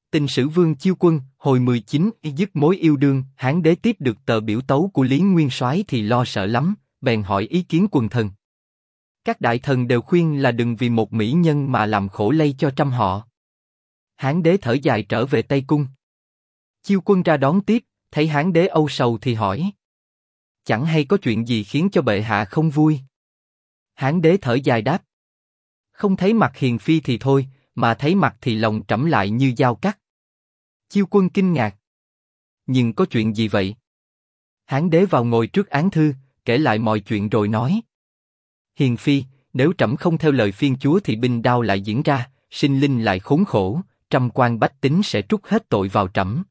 Tình sử Vương Chiêu Quân, hồi 19, dứt mối yêu đương. Hán đế tiếp được tờ biểu tấu của Lý Nguyên Soái thì lo sợ lắm, bèn hỏi ý kiến quần thần. Các đại thần đều khuyên là đừng vì một mỹ nhân mà làm khổ lây cho trăm họ. Hán đế thở dài trở về Tây Cung. Chiêu Quân ra đón tiếp, thấy Hán đế âu sầu thì hỏi: chẳng hay có chuyện gì khiến cho bệ hạ không vui? Hán đế thở dài đáp: không thấy mặt hiền phi thì thôi, mà thấy mặt thì lòng trẫm lại như dao cắt. Chiêu Quân kinh ngạc: nhưng có chuyện gì vậy? Hán đế vào ngồi trước án thư, kể lại mọi chuyện rồi nói: hiền phi, nếu trẫm không theo lời phiên chúa thì binh đao lại diễn ra, sinh linh lại khốn khổ, trăm quan bách tính sẽ trút hết tội vào trẫm.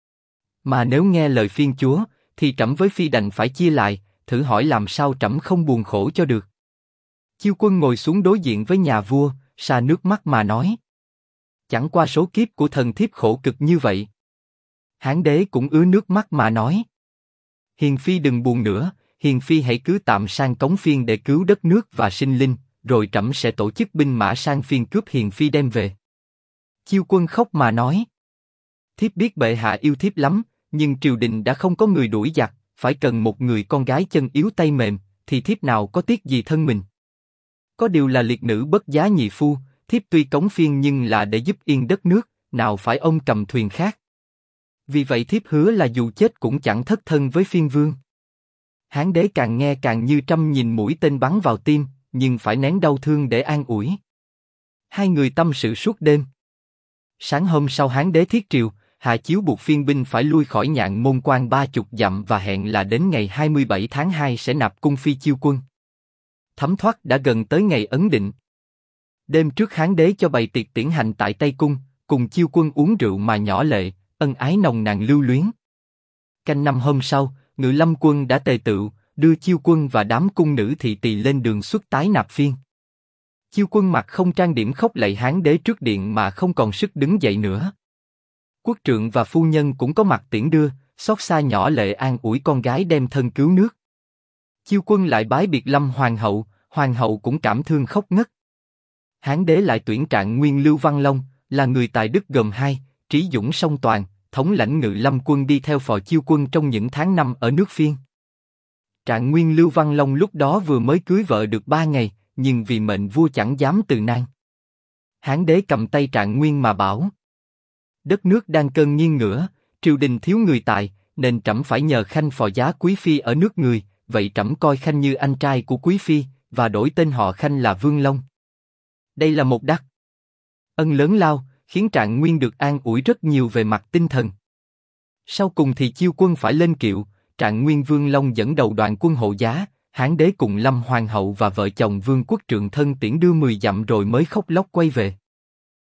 Mà nếu nghe lời phiên chúa, thì trẫm với phi đành phải chia lại, thử hỏi làm sao trẫm không buồn khổ cho được. Chiêu Quân ngồi xuống đối diện với nhà vua, sa nước mắt mà nói: chẳng qua số kiếp của thần thiếp khổ cực như vậy. Hán đế cũng ứa nước mắt mà nói: hiền phi đừng buồn nữa, hiền phi hãy cứ tạm sang Cống Phiên để cứu đất nước và sinh linh, rồi trẫm sẽ tổ chức binh mã sang phiên cướp hiền phi đem về. Chiêu Quân khóc mà nói: thiếp biết bệ hạ yêu thiếp lắm, nhưng triều đình đã không có người đuổi giặc, phải cần một người con gái chân yếu tay mềm, thì thiếp nào có tiếc gì thân mình. Có điều là liệt nữ bất giá nhị phu, thiếp tuy Cống Phiên nhưng là để giúp yên đất nước, nào phải ông cầm thuyền khác. Vì vậy thiếp hứa là dù chết cũng chẳng thất thân với phiên vương. Hán đế càng nghe càng như trăm nghìn mũi tên bắn vào tim, nhưng phải nén đau thương để an ủi. Hai người tâm sự suốt đêm. Sáng hôm sau Hán đế thiết triều, hạ chiếu buộc phiên binh phải lui khỏi Nhạn Môn Quan 30 dặm và hẹn là đến ngày 27 tháng 2 sẽ nạp cung phi Chiêu Quân. Thấm thoát đã gần tới ngày ấn định. Đêm trước Hán đế cho bày tiệc tiễn hành tại Tây Cung, cùng Chiêu Quân uống rượu mà nhỏ lệ, ân ái nồng nàn lưu luyến. Canh năm hôm sau, Ngự Lâm quân đã tề tựu, đưa Chiêu Quân và đám cung nữ thị tỳ lên đường xuất tái nạp phiên. Chiêu Quân mặt không trang điểm khóc lạy Hán đế trước điện mà không còn sức đứng dậy nữa. Quốc trượng và phu nhân cũng có mặt tiễn đưa, xót xa nhỏ lệ an ủi con gái đem thân cứu nước. Chiêu Quân lại bái biệt Lâm hoàng hậu cũng cảm thương khóc ngất. Hán đế lại tuyển Trạng Nguyên Lưu Văn Long, là người tài đức gồm hai, trí dũng song toàn, thống lãnh Ngự Lâm quân đi theo phò Chiêu Quân trong những tháng năm ở nước Phiên. Trạng Nguyên Lưu Văn Long lúc đó vừa mới cưới vợ được 3 ngày, nhưng vì mệnh vua chẳng dám từ nan. Hán đế cầm tay Trạng Nguyên mà bảo: đất nước đang cơn nghiêng ngửa, triều đình thiếu người tài, nên trẫm phải nhờ khanh phò giá quý phi ở nước người, vậy trẫm coi khanh như anh trai của quý phi, và đổi tên họ khanh là Vương Long. Đây là một đắc ân lớn lao, khiến Trạng Nguyên được an ủi rất nhiều về mặt tinh thần. Sau cùng thì Chiêu Quân phải lên kiệu, Trạng Nguyên Vương Long dẫn đầu đoàn quân hộ giá, Hán đế cùng Lâm hoàng hậu và vợ chồng Vương quốc trượng thân tiễn đưa 10 dặm rồi mới khóc lóc quay về.